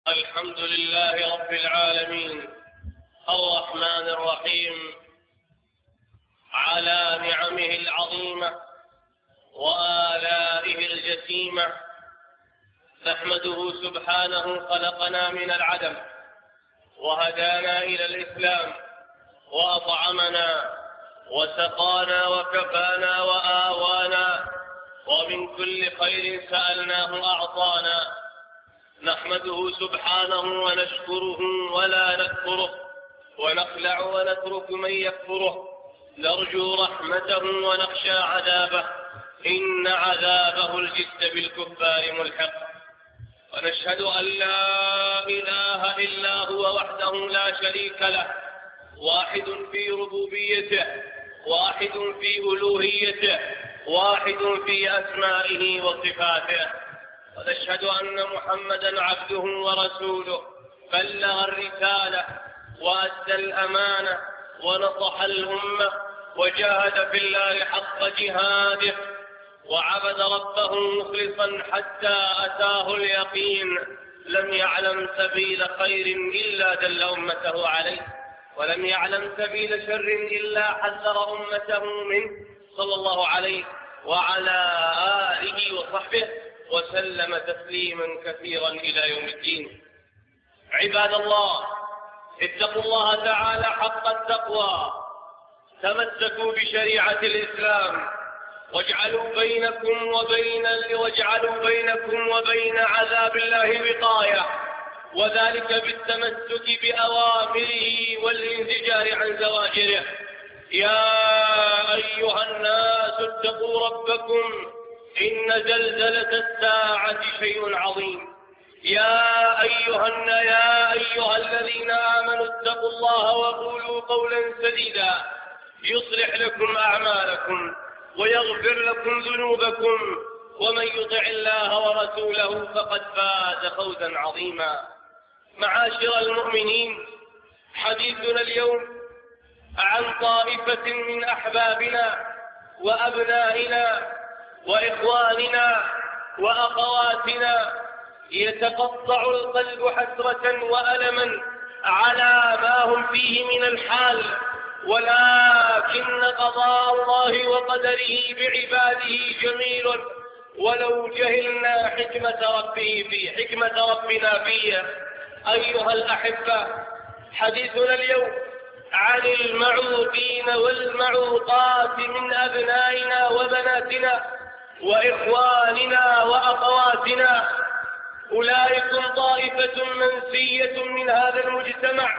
الحمد لله رب العالمين الرحمن الرحيم، على نعمه العظيمة وآلائه الجسيمة. نحمده سبحانه خلقنا من العدم وهدانا إلى الإسلام وأطعمنا وسقانا وكفانا وآوانا، ومن كل خير سألناه أعطانا. نحمده سبحانه ونشكره ولا نكفره، ونخلع ونترك من يكفره، نرجو رحمته ونخشى عذابه، إن عذابه الجد بالكفار ملحق. ونشهد أن لا إله إلا هو وحده لا شريك له، واحد في ربوبيته، واحد في ألوهيته، واحد في أسمائه وصفاته. ونشهد أن محمدا عبده ورسوله، بلغ الرسالة وأدى الأمانة ونصح الأمة وجاهد في الله حق جهاده، وعبد ربه مخلصا حتى أتاه اليقين. لم يعلم سبيل خير إلا دل أمته عليه، ولم يعلم سبيل شر إلا حذر أمته منه، صلى الله عليه وعلى آله وصحبه وسلم تسليما كثيرا إلى يوم الدين. عباد الله، اتقوا الله تعالى حق التقوى، تمسكوا بشريعة الإسلام، واجعلوا بينكم وبين عذاب الله وقاية، وذلك بالتمسك بأوامره والانزجار عن زواجره. يا أيها الناس اتقوا ربكم، إن زلزلة الساعة شيء عظيم. يا أيها الذين آمنوا اتقوا الله وقولوا قولا سديدا يصلح لكم أعمالكم ويغفر لكم ذنوبكم، ومن يطع الله ورسوله فقد فاز فوزا عظيما. معاشر المؤمنين، حديثنا اليوم عن طائفة من أحبابنا وأبنائنا وإخواننا وأخواتنا يتقطع القلب حسرة وألما على ما هم فيه من الحال، ولكن قضاء الله وقدره بعباده جميل، ولو جهلنا حكمة ربنا فيه. أيها الأحبة، حديثنا اليوم عن المعوقين والمعوقات من أبنائنا وبناتنا وإخواننا وأخواتنا. أولئكم طائفة منسية من هذا المجتمع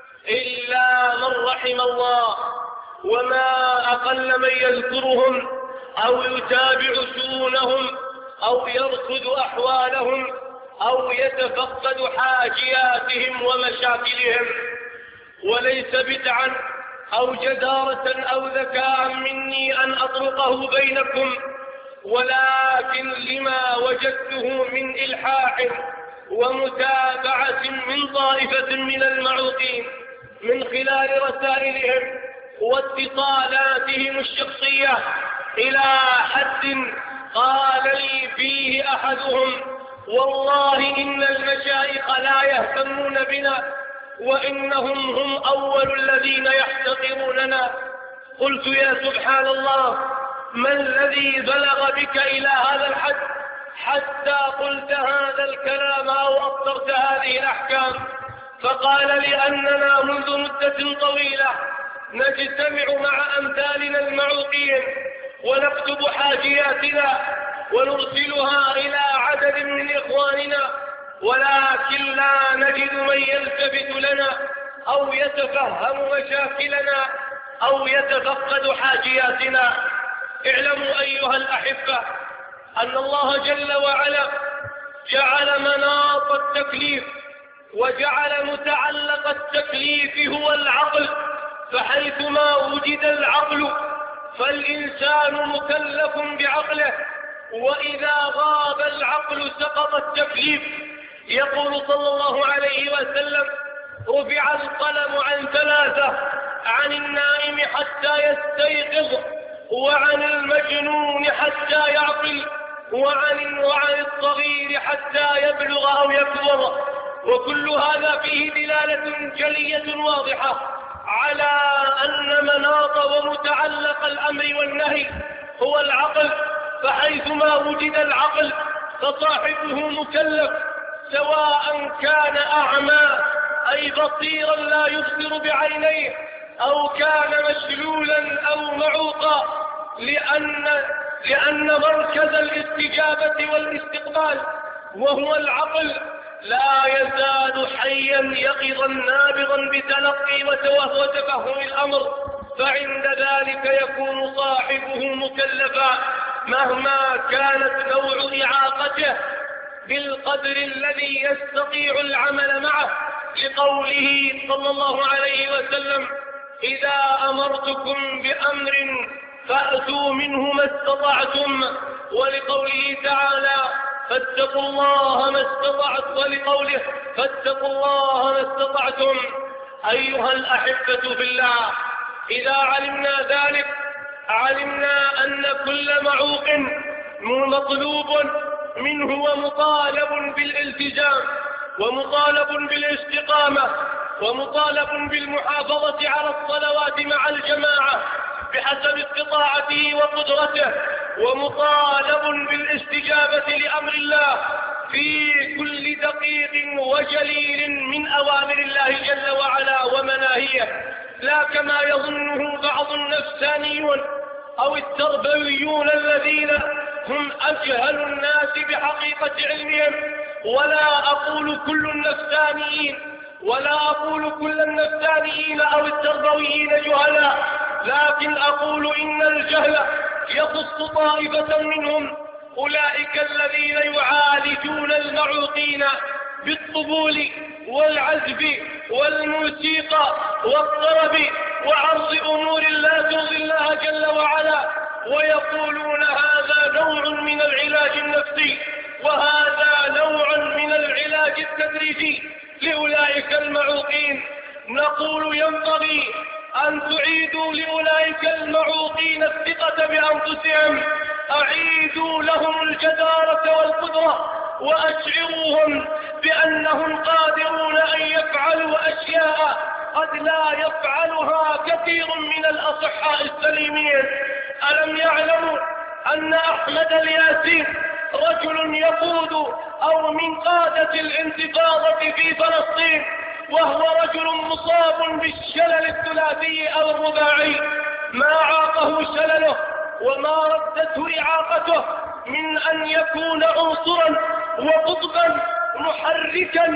إلا من رحم الله، وما أقل من يذكرهم أو يتابع شؤونهم أو يرصد أحوالهم أو يتفقد حاجياتهم ومشاكلهم. وليس بدعا أو جدارة أو ذكاء مني أن أطرقه بينكم، ولكن لما وجدته من إلحاح ومتابعة من طائفة من المعوقين من خلال رسائلهم واتصالاتهم الشخصية، إلى حد قال لي فيه أحدهم: والله إن المشايخ لا يهتمون بنا، وإنهم هم أول الذين يحتقروننا. قلت: يا سبحان الله، ما الذي بلغ بك إلى هذا الحد حتى قلت هذا الكلام أو أصدرت هذه الأحكام؟ فقال: لأننا منذ مدة طويلة نجتمع مع أمثالنا المعوقين ونكتب حاجياتنا ونرسلها إلى عدد من إخواننا، ولكن لا نجد من يلتفت لنا أو يتفهم مشاكلنا أو يتفقد حاجياتنا. اعلموا أيها الأحبة أن الله جل وعلا جعل مناط التكليف وجعل متعلق التكليف هو العقل، فحيثما وجد العقل فالإنسان مكلف بعقله، وإذا غاب العقل سقط التكليف. يقول صلى الله عليه وسلم: رفع القلم عن ثلاثة، عن النائم حتى يستيقظ، وعن المجنون حتى يعقل، وعن الصغير حتى يبلغ أو يكبر. وكل هذا فيه دلالة جلية واضحة على أن مناط ومتعلق الأمر والنهي هو العقل، فحيثما وجد العقل فصاحبه مكلف، سواء كان أعمى أي بصيرا لا يبصر بعينيه، أو كان مشلولا أو معوقا، لأن مركز الاستجابة والاستقبال وهو العقل لا يزال حيا يقظا نابضا بتلقي وتفهم الأمر، فعند ذلك يكون صاحبه مكلفا مهما كانت نوع إعاقته بالقدر الذي يستطيع العمل معه، لقوله صلى الله عليه وسلم: إذا أمرتكم بأمر فأتوا منه ما استطعتم، ولقوله تعالى: فاتقوا الله ما استطعتم، ولقوله: فاتقوا الله ما استطعتم. أيها الأحبة في الله، إذا علمنا ذلك علمنا أن كل معوق مطلوب منه ومطالب بالالتزام، ومطالب بالاستقامة، ومطالب بالمحافظة على الصلوات مع الجماعة بحسب استطاعته وقدرته، ومطالب بالاستجابة لأمر الله في كل دقيق وجليل من أوامر الله جل وعلا ومناهيه، لا كما يظنه بعض النفسانيون أو التربويون الذين هم أجهل الناس بحقيقة علمهم. ولا أقول كل النفسانيين أو التربويين جهلاء، لكن أقول إن الجهل يخص طائفة منهم، أولئك الذين يعالجون المعوقين بالطبول والعزف والموسيقى والطرب وعرض أمور لا ترضي الله جل وعلا، ويقولون هذا نوع من العلاج النفسي وهذا نوع من العلاج التدريجي لأولئك المعوقين. نقول ينبغي أن تعيدوا لأولئك المعوقين الثقة بأنفسهم، أعيدوا لهم الجدارة والقدرة، وأشعروهم بأنهم قادرون أن يفعلوا أشياء قد لا يفعلها كثير من الأصحاء السليمين. ألم يعلموا أن أحمد الياسين رجل يقود أو من قادة الانتفاضة في فلسطين، وهو رجل مصاب بالشلل الثلاثي أو الرباعي، ما عاقه شلله وما ردته إعاقته من أن يكون عنصرا وقطبا محركا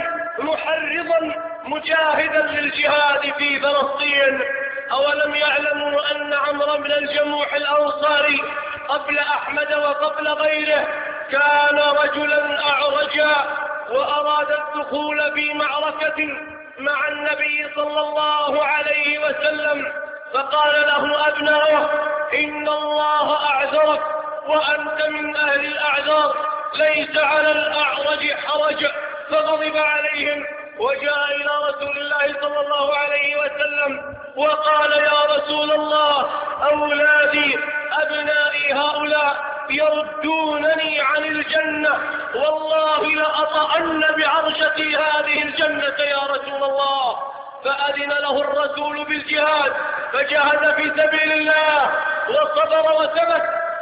محرضا مجاهدا للجهاد في فلسطين. أولم يعلموا أن عمرو بن الجموح الأنصاري قبل أحمد وقبل غيره كان رجلا أعرجا، وأراد الدخول في معركة مع النبي صلى الله عليه وسلم، فقال له أبناؤه: إن الله أعذرك وأنت من أهل الأعذار، ليس على الأعرج حرج. فغضب عليهم وجاء إلى رسول الله صلى الله عليه وسلم وقال: يا رسول الله، أولادي أبنائي هؤلاء يردونني عن الجنة، والله لأطأن بعرشتي هذه الجنة يا رسول الله. فأذن له الرسول بالجهاد، فجاهد في سبيل الله وصبر وثبت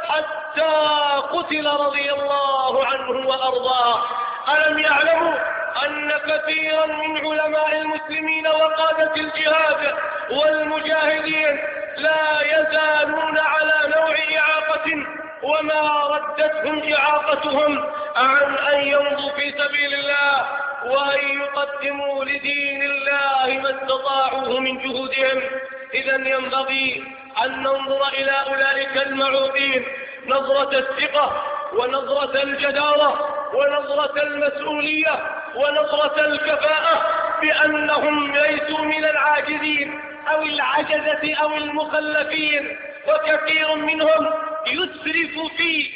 حتى قتل رضي الله عنه وأرضاه. ألم يعلموا أن كثيرا من علماء المسلمين وقادة الجهاد والمجاهدين لا يزالون على نوع إعاقة وما ردتهم إعاقتهم عن أن يمضوا في سبيل الله وأن يقدموا لدين الله ما استطاعوه من جهودهم. إذا ينبغي أن ننظر إلى أولئك المعوقين نظرة الثقة ونظرة الجدارة ونظرة المسؤولية ونظرة الكفاءة، بأنهم ليسوا من العاجزين أو العجزة أو المخلفين. وكثير منهم يسرف في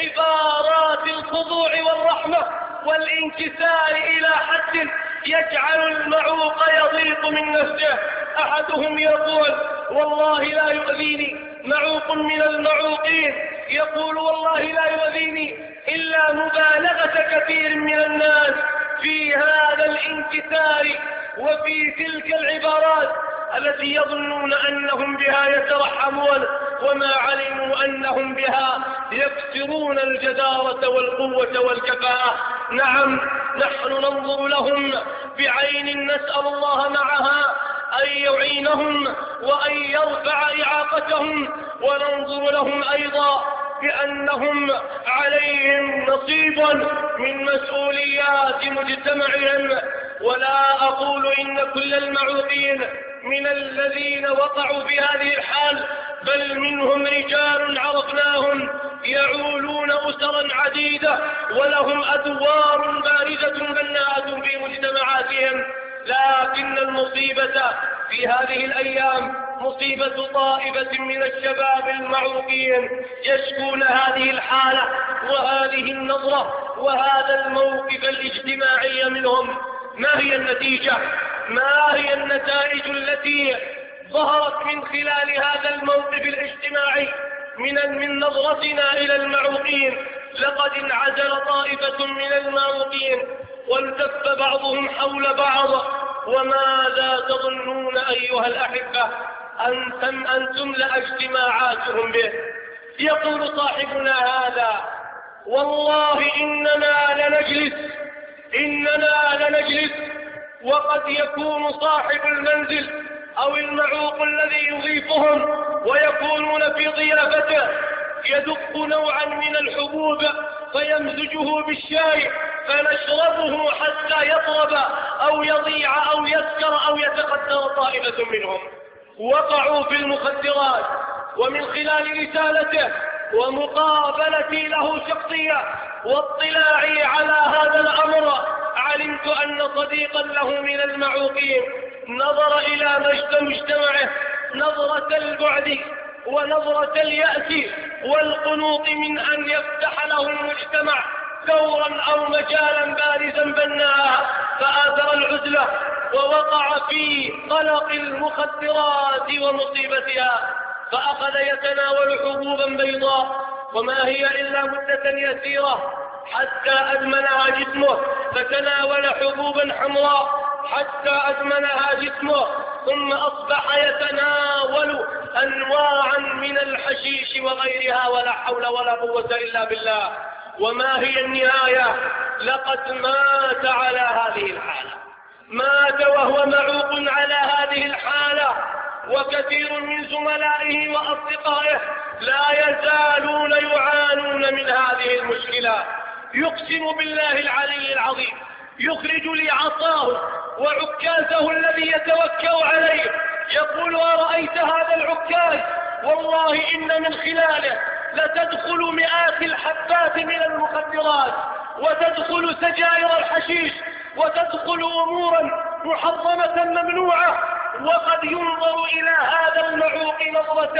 عبارات الخضوع والرحمة والانكسار إلى حد يجعل المعوق يضيق من نفسه. أحدهم يقول: والله لا يؤذيني معوق من المعوقين، يقول: والله لا يؤذيني إلا مبالغة كثير من الناس في هذا الانكسار وفي تلك العبارات التي يظنون أنهم بها يترحمون وما علموا أنهم بها يكسرون الجدارة والقوة والكفاءة. نعم، نحن ننظر لهم بعين نسأل الله معها أن يعينهم وأن يرفع إعاقتهم، وننظر لهم أيضا بأنهم عليهم نصيب من مسؤوليات مجتمعهم. ولا أقول إن كل المعوقين من الذين وقعوا في هذه الحال، بل منهم رجال عرفناهم يعولون أسرا عديدة ولهم أدوار بارزة بناءة في مجتمعاتهم، لكن المصيبة في هذه الأيام مصيبة طائفة من الشباب المعوقين يشكون هذه الحالة وهذه النظرة وهذا الموقف الاجتماعي منهم. ما هي النتيجة؟ ما هي النتائج التي ظهرت من خلال هذا الموقف الاجتماعي من نظرتنا إلى المعوقين؟ لقد انعزل طائفة من المعوقين والتف بعضهم حول بعض. وماذا تظنون أيها الأحبة أن تملأ اجتماعاتهم به؟ يقول صاحبنا هذا: والله إننا لنجلس وقد يكون صاحب المنزل أو المعوق الذي يضيفهم ويكونون في ضيافته يدق نوعا من الحبوب فيمزجه بالشاي فنشربه حتى يطرب أو يضيع أو يسكر أو يتقدر طائفة منهم. وقعوا في المخدرات، ومن خلال رسالته ومقابلتي له شخصيا واطلاعي على هذا الأمر علمت أن صديقا له من المعوقين نظر إلى مجتمعه نظرة البعد ونظرة اليأس والقنوط من أن يفتح له المجتمع دورا أو مجالا بارزا بناء، فآثر العزلة ووقع في قلق المخدرات ومصيبتها، فأخذ يتناول حبوبا بيضاء وما هي إلا مدة يسيرة حتى أدمنها جسمه، فتناول حبوبا حمراء حتى أدمنها جسمه، ثم أصبح يتناول أنواعا من الحشيش وغيرها ولا حول ولا قوة إلا بالله. وما هي النهاية؟ لقد مات على هذه الحالة، مات وهو معوق على هذه الحالة. وكثير من زملائه وأصدقائه لا يزالون يعانون من هذه المشكلة. يقسم بالله العلي العظيم يخرج لي عصاه وعكازه الذي يتوكأ عليه يقول: أرأيت هذا العكاز؟ والله إن من خلاله لتدخل مئات الحبات من المخدرات وتدخل سجائر الحشيش وتدخل أمورا محرمة ممنوعة، وقد ينظر إلى هذا المعوق نظرة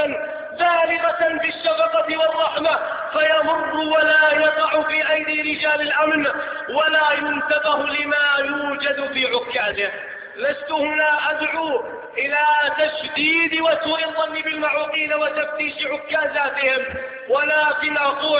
بالغة في الشفقة والرحمة فيمر ولا يقع في أيدي رجال الأمن ولا ينتبه لما يوجد في عكازه. لست هنا أدعو إلى تشديد وسوء الظن بالمعوقين وتفتيش عكازاتهم، ولكن أقول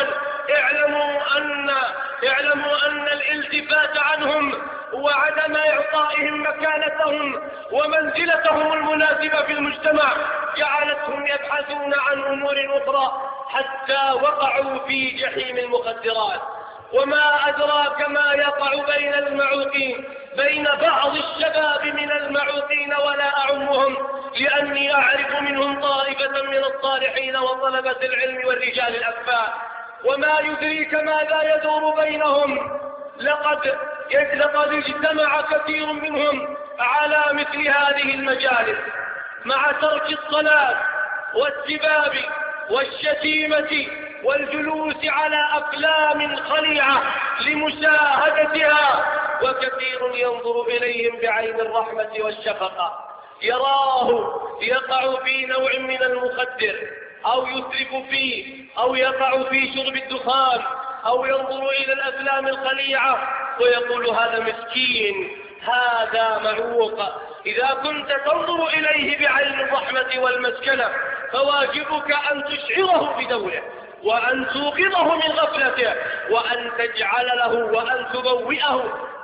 اعلموا أن الالتفات عنهم وعدم إعطائهم مكانتهم ومنزلتهم المناسبة في المجتمع جعلتهم يبحثون عن أمور أخرى حتى وقعوا في جحيم المخدرات. وما أدراك ما يقع بين المعوقين، بين بعض الشباب من المعوقين ولا أعمهم، لأني أعرف منهم طائفة من الصالحين وطلبة العلم والرجال الأكفاء. وما يدريك ماذا يدور بينهم؟ لقد اجتمع كثير منهم على مثل هذه المجالس مع ترك الصلاة والسباب والشتيمة والجلوس على أفلام خليعة لمشاهدتها، وكثير ينظر إليهم بعين الرحمة والشفقة، يراه يقع في نوع من المخدر أو يسرف فيه أو يقع في شرب الدخان أو ينظر إلى الأفلام الخليعة ويقول: هذا مسكين، هذا معوق. إذا كنت تنظر إليه بعين الرحمة والمسكنة فواجبك أن تشعره بدوره وأن توقظه من غفلته وأن تجعل له وأن تبوئه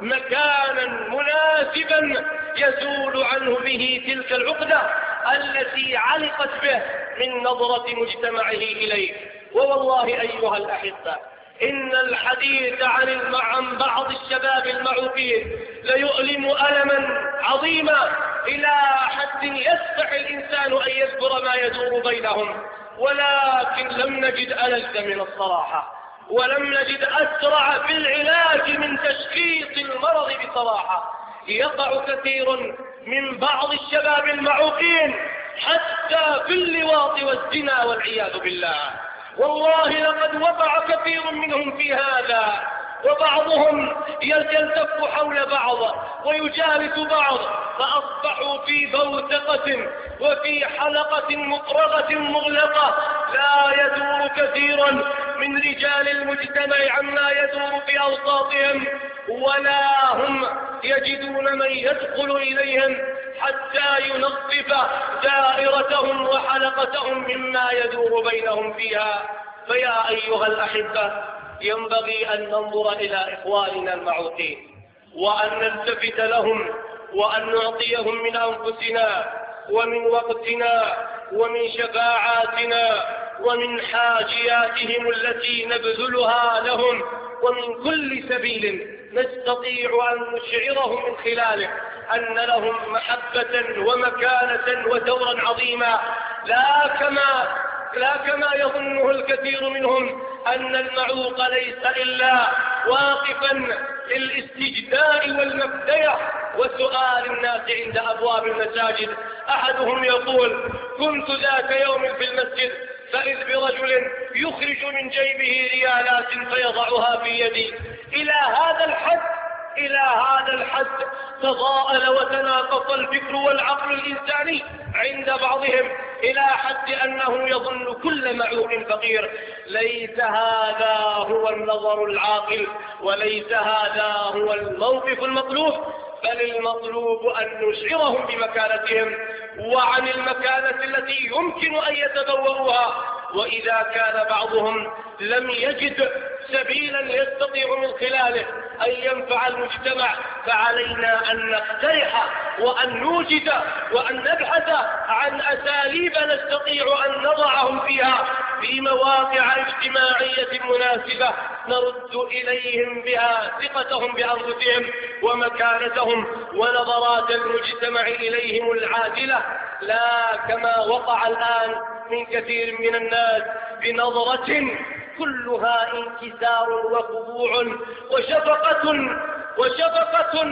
مكانا مناسبا يزول عنه به تلك العقدة التي علقت به من نظرة مجتمعه إليه. ووالله أيها الأحبة، إن الحديث عن بعض الشباب المعوقين ليؤلم ألما عظيما إلى حد يستح الإنسان أن يذكر ما يدور بينهم، ولكن لم نجد ألذ من الصراحة، ولم نجد أسرع في العلاج من تشخيص المرض بصراحة. يقع كثير من بعض الشباب المعوقين حتى في اللواط والزنا والعياذ بالله. والله لقد وقع كثير منهم في هذا، وبعضهم يلتف حول بعض ويجالس بعض، فأصبحوا في بوتقة وفي حلقة مفرغة مغلقة لا يدور كثير من رجال المجتمع عما يدور في أوساطهم، ولا هم يجدون من يدخل إليهم حتى ينظف دائرتهم وحلقتهم مما يدور بينهم فيها. فيا أيها الأحبة، ينبغي أن ننظر إلى إخواننا المعوقين وأن نلتفت لهم وأن نعطيهم من أنفسنا ومن وقتنا ومن شفاعاتنا ومن حاجياتهم التي نبذلها لهم، ومن كل سبيل نستطيع أن نشعرهم من خلاله أن لهم محبة ومكانة ودورا عظيما، لا كما يظنه الكثير منهم أن المعوق ليس إلا واقفا للاستجداء والمبدية وسؤال الناس عند أبواب المساجد. أحدهم يقول: كنت ذاك يوم في المسجد فإذ برجل يخرج من جيبه ريالات فيضعها في يدي. إلى هذا الحد تضاءل وتناقص الفكر والعقل الإنساني عند بعضهم، إلى حد أنه يظن كل معوق فقير. ليس هذا هو النظر العاقل، وليس هذا هو الموقف المطلوب، بل المطلوب أن نشعرهم بمكانتهم وعن المكانة التي يمكن أن يتبوؤوها. وإذا كان بعضهم لم يجد سبيلا يستطيع من خلاله أن ينفع المجتمع، فعلينا أن نقترح وأن نوجد وأن نبحث عن أساليب نستطيع أن نضعهم فيها في مواقع اجتماعية مناسبة نرد إليهم بها ثقتهم بأنفسهم ومكانتهم ونظرات المجتمع إليهم العادلة، لا كما وقع الآن من كثير من الناس بنظرة كلها انكسار وخضوع وشفقة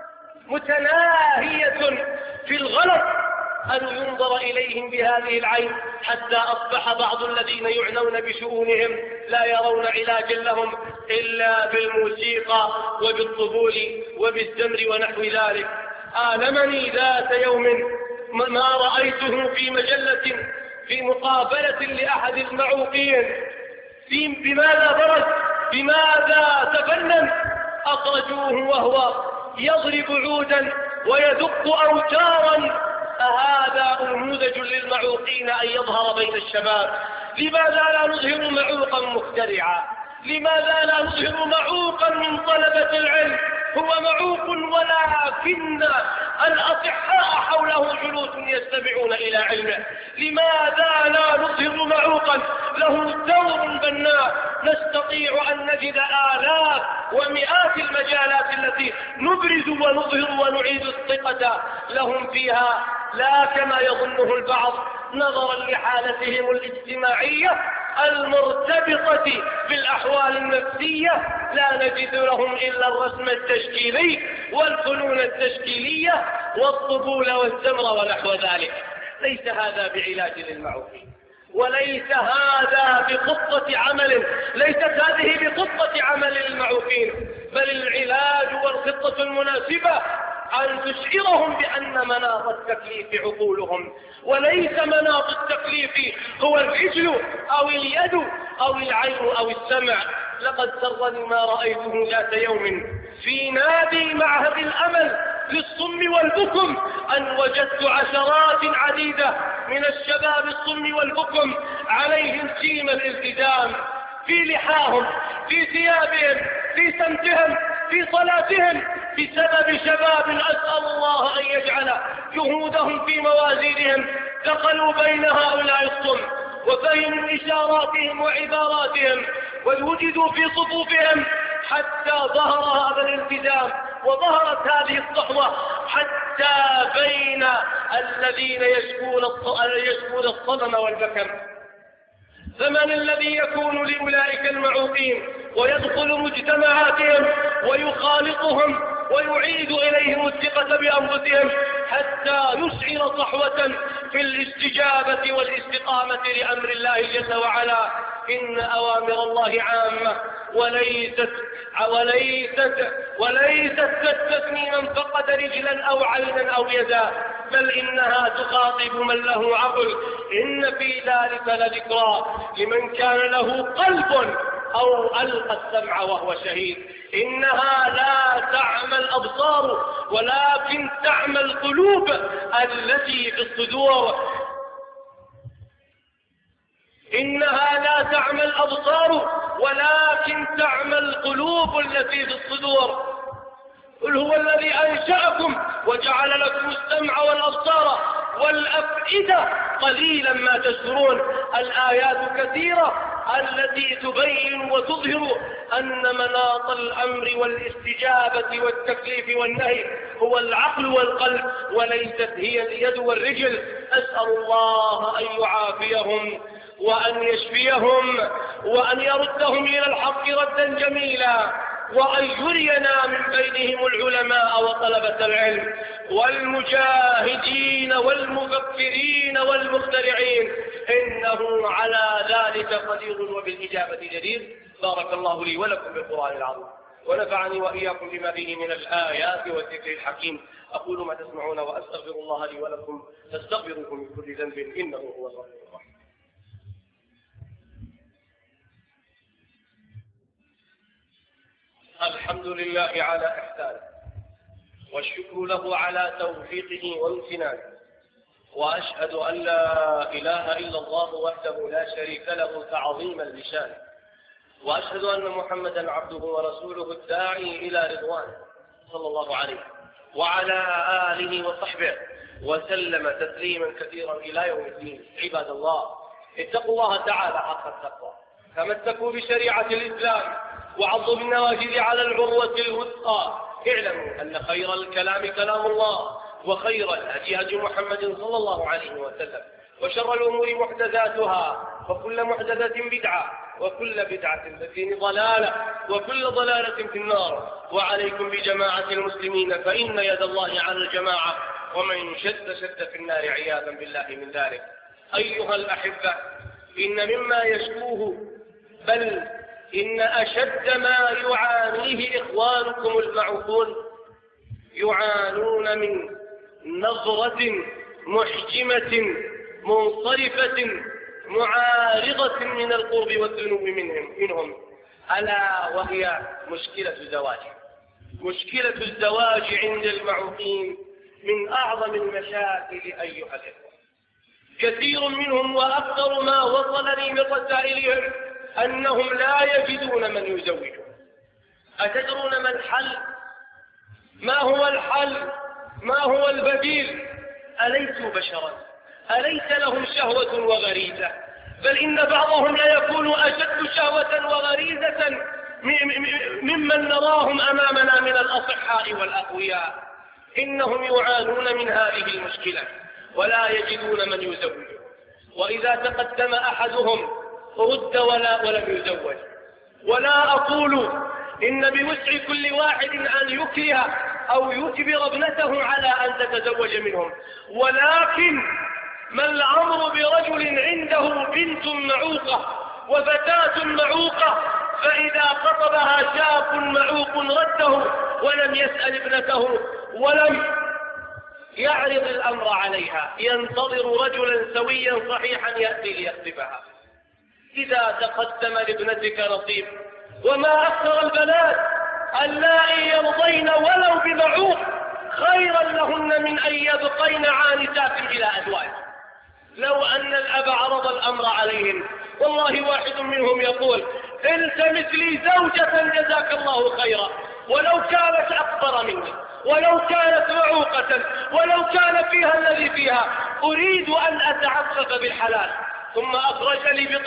متناهية في الغلط أن ينظر إليهم بهذه العين، حتى أصبح بعض الذين يعنون بشؤونهم لا يرون علاجا لهم إلا بالموسيقى وبالطبول وبالزمر ونحو ذلك. آلمني ذات يوم ما رأيته في مجلة في مقابلة لأحد المعوقين بماذا برز، بماذا تفنن. أخرجوه وهو يضرب عودا ويدق أوتارا. أهذا نموذج للمعوقين أن يظهر بين الشباب؟ لماذا لا نظهر معوقا مخترعا؟ لماذا لا نظهر معوقا من طلبة العلم هو معوق ولكن الأصحاء حوله جلوس يستمعون إلى علمه؟ لماذا لا نظهر معوقا له دور بناء نستطيع أن نجد آلاف ومئات المجالات التي نبرز ونظهر ونعيد الثقة لهم فيها، لا كما يظنه البعض نظرا لحالتهم الاجتماعية المرتبطة بالأحوال النفسية. لا نجد لهم إلا الرسم التشكيلي والفنون التشكيلية والطبول والزمر ونحو ذلك. ليس هذا بعلاج للمعوقين، وليس هذا بخطة عمل، ليست هذه بخطة عمل للمعوقين، بل العلاج والخطة المناسبة أن تشعرهم بأن مناط التكليف عقولهم، وليس مناط التكليف هو الرجل أو اليد أو العين أو السمع. لقد سرني ما رأيته ذات يوم في نادي معهد الأمل للصم والبكم أن وجدت عشرات عديدة من الشباب الصم والبكم عليهم سيم الالتزام في لحاهم، في ثيابهم، في سمتهم، في صلاتهم، بسبب شباب أسأل الله أن يجعل جهودهم في موازينهم دخلوا بين هؤلاء الصم وفهموا إشاراتهم وعباراتهم ووجدوا في صفوفهم حتى ظهر هذا الالتزام وظهرت هذه الصحوة حتى بين الذين يشكون الصدم والبكم. فمن الذي يكون لأولئك المعوقين ويدخل مجتمعاتهم ويخالطهم ويعيد إليهم الثقة بأنفسهم حتى يشعر صحوة في الاستجابة والاستقامة لأمر الله جل وعلا؟ إن أوامر الله عامة وليست تستثني من فقد رجلا أو عينا أو يدا، بل إنها تخاطب من له عقل. إن في ذلك لذكرى لمن كان له قلب أو ألقى السمع وهو شهيد. إنها لا تعمى الأبصار ولكن تعمى القلوب التي في الصدور. إنها لا تعمى الأبصار ولكن تعمى القلوب التي في الصدور. قل هو الذي أنشأكم وجعل لكم السمع والأبصار والأفئدة قليلا ما تشكرون. الآيات كثيرة التي تبين وتظهر أن مناط الأمر والاستجابة والتكليف والنهي هو العقل والقلب وليست هي اليد والرجل. أسأل الله أن يعافيهم وأن يشفيهم وأن يردهم إلى الحق ردا جميلا، وأن يرينا من بينهم العلماء وطلبة العلم والمجاهدين والمفكرين والمخترعين، إنه على ذلك قدير وبالإجابة جدير. بارك الله لي ولكم بالقرآن العظيم ونفعني وإياكم بما فيه من الآيات والذكر الحكيم. أقول ما تسمعون وأستغفر الله لي ولكم فاستغفروه من كل ذنب إنه هو الغفور الرحيم. الحمد لله على إحسانه والشكر له على توفيقه وامتنانه، وأشهد أن لا إله إلا الله وحده لا شريك له تعظيما لشانه، وأشهد أن محمدا عبده ورسوله الداعي إلى رضوانه صلى الله عليه وعلى آله وصحبه وسلم تسليما كثيرا إلى يوم الدين. عباد الله، اتقوا الله تعالى حق التقوى، تمسكوا بشريعة الإسلام وعضوا بالنواجذ على العروة الوثقى. اعلموا أن خير الكلام كلام الله، وخير الهدي هدي محمد صلى الله عليه وسلم، وشر الأمور محدثاتها، وكل محدثة بدعة، وكل بدعة في ضلالة، وكل ضلالة في النار. وعليكم بجماعة المسلمين فإن يد الله على الجماعة، ومن شد في النار عياذا بالله من ذلك. أيها الأحبة، إن مما يشكوه بل إن أشد ما يعانيه إخوانكم المعوقون يعانون من نظرة محجمة منصرفة معارضة من القرب والذنوب منهم، ألا وهي مشكلة الزواج. مشكلة الزواج عند المعوقين من أعظم المشاكل أيها الإخوة. كثير منهم وأكثر ما وصلني من رسائلهم أنهم لا يجدون من يزوجهم. أتدرون ما الحل؟ ما هو الحل؟ ما هو البديل؟ أليسوا بشرا؟ أليس لهم شهوة وغريزة؟ بل إن بعضهم لا يكون أشد شهوة وغريزة ممن نراهم أمامنا من الأصحاء والأقوياء. إنهم يعانون من هذه المشكلة ولا يجدون من يزوجهم، وإذا تقدم أحدهم رد ولم يزوج. ولا أقول إن بوسع كل واحد أن يكره أو يجبر ابنته على أن تتزوج منهم، ولكن ما الأمر برجل عنده بنت معوقة وفتاة معوقة، فإذا خطبها شاب معوق رده ولم يسأل ابنته ولم يعرض الأمر عليها، ينتظر رجلا سويا صحيحا يأتي ليخطبها. إذا تقدم لابنتك نصيب، وما أكثر البنات اللائي يرضين ولو بمعوق خيرا لهن من أن يبقين عانسات إلى أزواج. لو أن الأب عرض الأمر عليهم، والله واحد منهم يقول: التمس لي زوجة جزاك الله خيرا، ولو كانت أكبر مني، ولو كانت معوقة، ولو كان فيها الذي فيها، أريد أن أتعفف بالحلال. ثم أخرج لي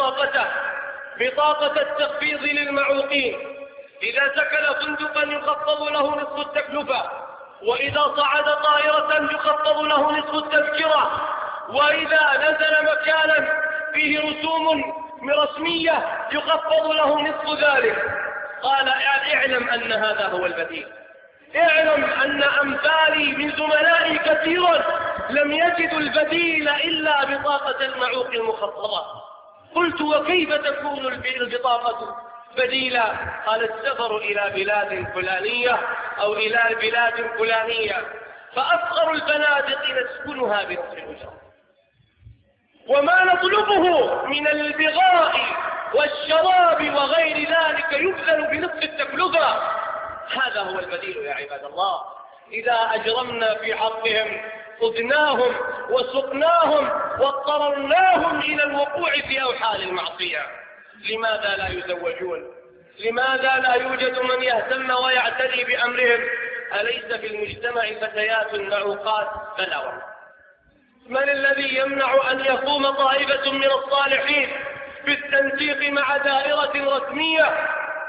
بطاقة التخفيض للمعوقين. إذا سكن فندقا يخفض له نصف التكلفة، وإذا صعد طائرة يخفض له نصف التذكرة، وإذا نزل مكانا فيه رسوم رسمية يخفض له نصف ذلك. قال اعلم أن هذا هو البديل، اعلم أن أمثالي من زملائي كثيرا لم يجدوا البديل إلا بطاقة المعوق المخفضة. قلت وكيف تكون البطاقة بديلا؟ قال السفر إلى بلاد فلانية أو إلى بلاد فلانية، فأصغر الفنادق نسكنها بنصف الأجرة، وما نطلبه من البغاء والشراب وغير ذلك يبذل بنصف التكلفة. هذا هو البديل يا عباد الله. إذا أجرمنا في حقهم خذناهم وسقناهم واضطررناهم إلى الوقوع في أوحال المعصية. لماذا لا يزوجون؟ لماذا لا يوجد من يهتم ويعتني بأمرهم؟ أليس في المجتمع فتيات معوقات؟ بلى والله. من الذي يمنع أن يقوم طائفة من الصالحين بالتنسيق مع دائرة رسمية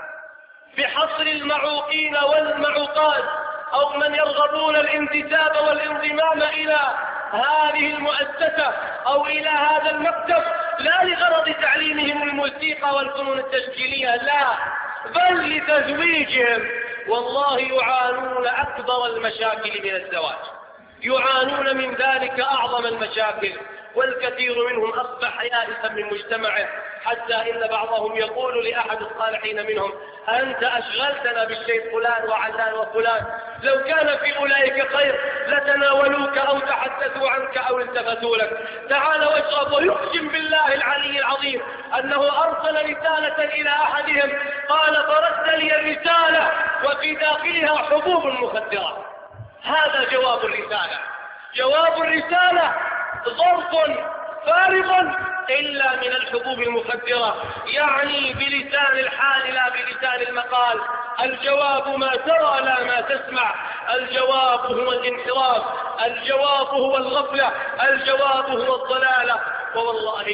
بحصر المعوقين والمعوقات، أو من يرغبون الانتساب والانضمام إلى هذه المؤسسة أو إلى هذا المكتب لا لغرض تعليمهم الموسيقى والفنون التشكيلية، لا، بل لتزويجهم. والله يعانون أكبر المشاكل من الزواج، يعانون من ذلك أعظم المشاكل، والكثير منهم أصبح يائسا من مجتمعه، حتى إن بعضهم يقول لأحد الصالحين منهم: أنت أشغلتنا بالشيخ فلان وعلان وفلان، لو كان في أولئك خير لتناولوك أو تحدثوا عنك أو التفتوا لك، تعال واشرب. ويقسم بالله العلي العظيم أنه أرسل رسالة إلى أحدهم قال: فرد لي الرسالة وفي داخلها حبوب مخدرة. هذا جواب الرسالة. جواب الرسالة ظرف فارغ إلا من الحبوب المخدرة، يعني بلسان الحال لا بلسان المقال. الجواب ما ترى لا ما تسمع، الجواب هو الانحراف، الجواب هو الغفلة، الجواب هو الضلالة. ووالله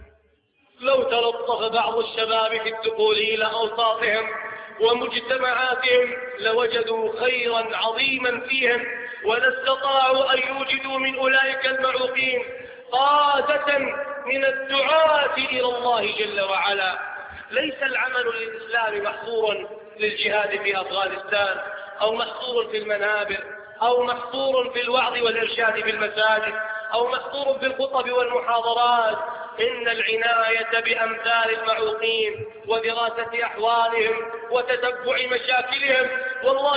لو تلطف بعض الشباب في الدخول إلى أوساطهم ومجتمعاتهم لوجدوا خيرا عظيما فيهم، ولاستطاعوا أن يوجدوا من أولئك المعوقين قادة من الدعاة إلى الله جل وعلا. ليس العمل للإسلام محصورا للجهاد في أفغانستان، أو محصور في المنابر، أو محصور في الوعظ والإرشاد في المساجد، أو محصور في الخطب والمحاضرات. إن العناية بأمثال المعوقين ودراسة أحوالهم وتتبع مشاكلهم والله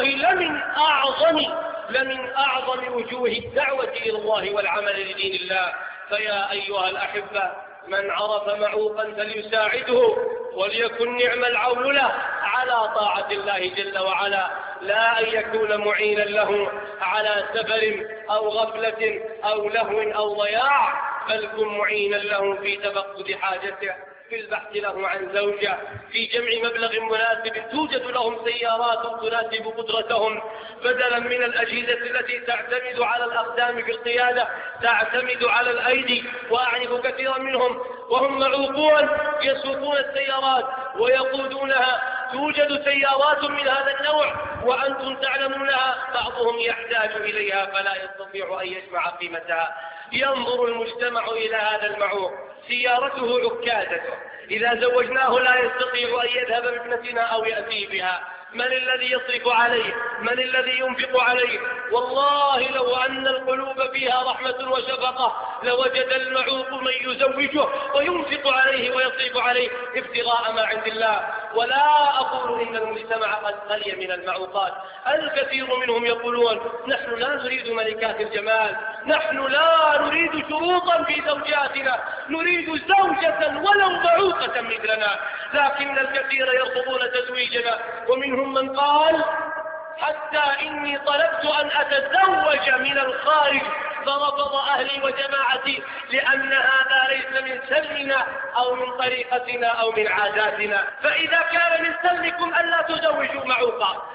لمن أعظم وجوه الدعوة إلى الله والعمل لدين الله. فيا أيها الأحبة، من عرف معوقا فليساعده، وليكن نعم العون له على طاعة الله جل وعلا، لا أن يكون معينا له على سفر أو غفلة أو لهو أو ضياع، بل كن معينا له في تفقد حاجته، في البحث له عن زوجة، في جمع مبلغ مناسب توجد لهم سيارات تناسب قدرتهم، بدلا من الأجهزة التي تعتمد على الأقدام في القيادة تعتمد على الأيدي. وأعرف كثيرا منهم وهم معوقون يسوقون السيارات ويقودونها. توجد سيارات من هذا النوع وأنتم تعلمونها، بعضهم يحتاج إليها فلا يستطيع أن يجمع قيمتها. ينظر المجتمع إلى هذا المعوق، سيارته عكازته، إذا زوجناه لا يستطيع أن يذهب بابنتنا أو يأتي بها. من الذي يصرف عليه؟ من الذي ينفق عليه؟ والله لو أن القلوب فيها رحمة وشفقة لوجد المعوق من يزوجه وينفق عليه ويصرف عليه ابتغاء ما عند الله. ولا أقول إن المجتمع قد خلي من المعوقات، الكثير منهم يقولون: نحن لا نريد ملكات الجمال، نحن لا نريد شروطا في زوجاتنا، نريد زوجة ولو معوقة مثلنا. لكن الكثير يرفضون تزويجنا، ومنهم من قال: حتى إني طلبت أن أتزوج من الخارج فرفض أهلي وجماعتي، لأن هذا ليس من سلمنا أو من طريقتنا أو من عاداتنا. فإذا كان من سلمكم ألا تزوجوا معوقا،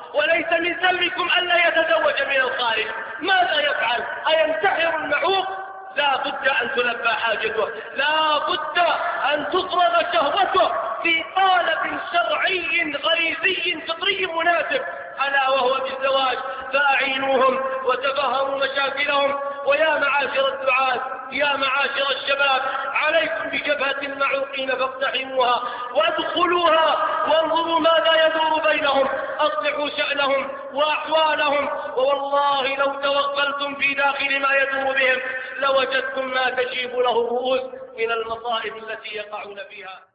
وليس من ذنبكم ألا يتزوج من الخارج. ماذا يفعل؟ أينتحر المعوق؟ لا بد أن تلبى حاجته، لا بد أن تفرغ شهوته في طالب شرعي غريزي فطري مناسب، ألا وهو بالزواج. فأعينوهم وتفهموا مشاكلهم. ويا معاشر الدعاة، يا معاشر الشباب، عليكم بجبهة المعوقين فاقتحموها وادخلوها وانظروا ماذا يدور بينهم، أصلحوا شأنهم وأحوالهم. ووالله لو توغلتم في داخل ما يدور بهم لوجدتم ما تشيب له الرؤوس من المصائب التي يقعون فيها.